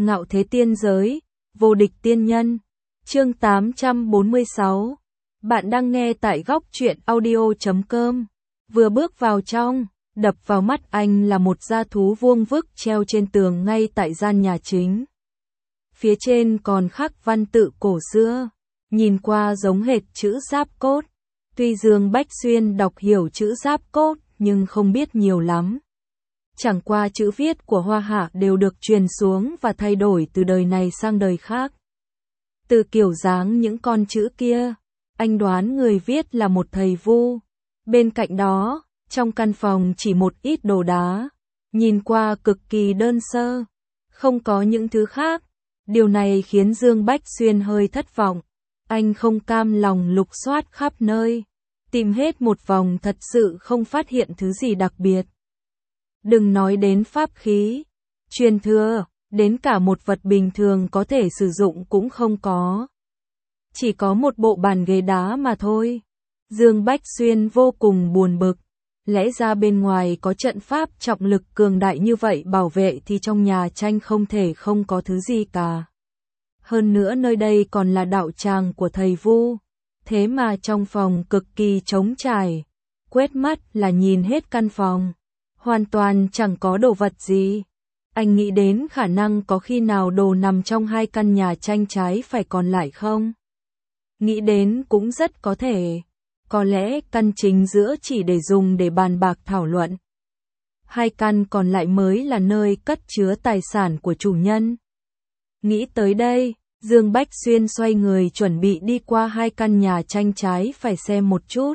Ngạo thế tiên giới, vô địch tiên nhân. Chương 846. Bạn đang nghe tại góc truyện audio.com. Vừa bước vào trong, đập vào mắt anh là một gia thú vuông vức treo trên tường ngay tại gian nhà chính. Phía trên còn khắc văn tự cổ xưa, nhìn qua giống hệt chữ Giáp Cốt. Tuy Dương Bách Xuyên đọc hiểu chữ Giáp Cốt nhưng không biết nhiều lắm. Chẳng qua chữ viết của Hoa Hạ đều được truyền xuống và thay đổi từ đời này sang đời khác. Từ kiểu dáng những con chữ kia, anh đoán người viết là một thầy vu. Bên cạnh đó, trong căn phòng chỉ một ít đồ đá, nhìn qua cực kỳ đơn sơ, không có những thứ khác. Điều này khiến Dương Bách Xuyên hơi thất vọng. Anh không cam lòng lục soát khắp nơi, tìm hết một vòng thật sự không phát hiện thứ gì đặc biệt. Đừng nói đến pháp khí, truyền thừa, đến cả một vật bình thường có thể sử dụng cũng không có. Chỉ có một bộ bàn ghế đá mà thôi. Dương Bách Xuyên vô cùng buồn bực. Lẽ ra bên ngoài có trận pháp trọng lực cường đại như vậy bảo vệ thì trong nhà tranh không thể không có thứ gì cả. Hơn nữa nơi đây còn là đạo tràng của thầy vu. Thế mà trong phòng cực kỳ trống trải. Quét mắt là nhìn hết căn phòng. Hoàn toàn chẳng có đồ vật gì. Anh nghĩ đến khả năng có khi nào đồ nằm trong hai căn nhà tranh trái phải còn lại không? Nghĩ đến cũng rất có thể. Có lẽ căn chính giữa chỉ để dùng để bàn bạc thảo luận. Hai căn còn lại mới là nơi cất chứa tài sản của chủ nhân. Nghĩ tới đây, Dương Bách Xuyên xoay người chuẩn bị đi qua hai căn nhà tranh trái phải xem một chút.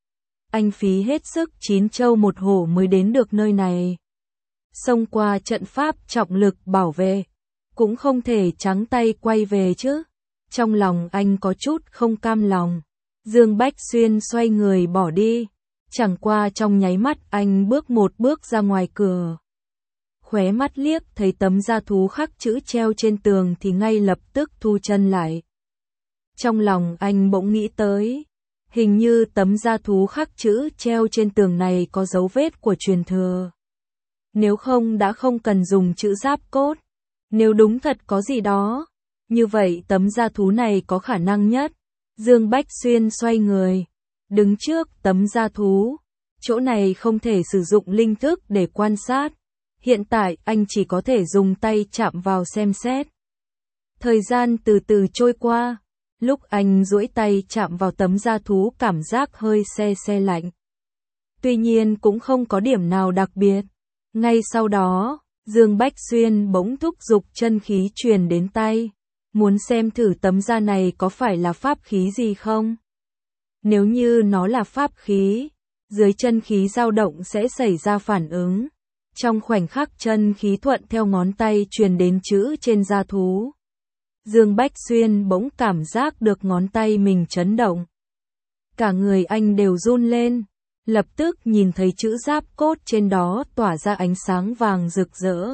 Anh phí hết sức 9 châu 1 hổ mới đến được nơi này. Xông qua trận pháp trọng lực bảo vệ, cũng không thể trắng tay quay về chứ. Trong lòng anh có chút không cam lòng. Dương Bách Xuyên xoay người bỏ đi. Chẳng qua trong nháy mắt anh bước một bước ra ngoài cửa. Khóe mắt liếc thấy tấm da thú khắc chữ treo trên tường thì ngay lập tức thu chân lại. Trong lòng anh bỗng nghĩ tới. Hình như tấm da thú khắc chữ treo trên tường này có dấu vết của truyền thừa. Nếu không đã không cần dùng chữ Giáp Cốt. Nếu đúng thật có gì đó, như vậy tấm da thú này có khả năng nhất. Dương Bách Xuyên xoay người, đứng trước tấm da thú. Chỗ này không thể sử dụng linh thức để quan sát. Hiện tại anh chỉ có thể dùng tay chạm vào xem xét. Thời gian từ từ trôi qua. Lúc anh duỗi tay chạm vào tấm da thú cảm giác hơi se lạnh. Tuy nhiên cũng không có điểm nào đặc biệt. Ngay sau đó, Dương Bách Xuyên bỗng thúc giục chân khí truyền đến tay. Muốn xem thử tấm da này có phải là pháp khí gì không? Nếu như nó là pháp khí, dưới chân khí dao động sẽ xảy ra phản ứng. Trong khoảnh khắc chân khí thuận theo ngón tay truyền đến chữ trên da thú. Dương Bách Xuyên bỗng cảm giác được ngón tay mình chấn động. Cả người anh đều run lên, lập tức nhìn thấy chữ Giáp Cốt trên đó tỏa ra ánh sáng vàng rực rỡ.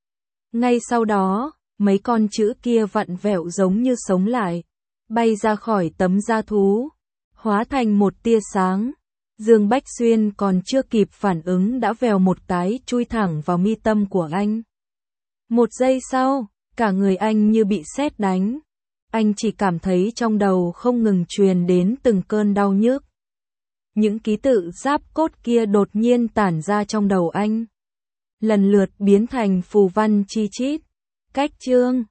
Ngay sau đó, mấy con chữ kia vặn vẹo giống như sống lại, bay ra khỏi tấm da thú, hóa thành một tia sáng. Dương Bách Xuyên còn chưa kịp phản ứng đã vèo một cái chui thẳng vào mi tâm của anh. Một giây sau, cả người anh như bị sét đánh. Anh chỉ cảm thấy trong đầu không ngừng truyền đến từng cơn đau nhức. Những ký tự Giáp Cốt kia đột nhiên tản ra trong đầu anh. Lần lượt biến thành phù văn chi chít. Cách chương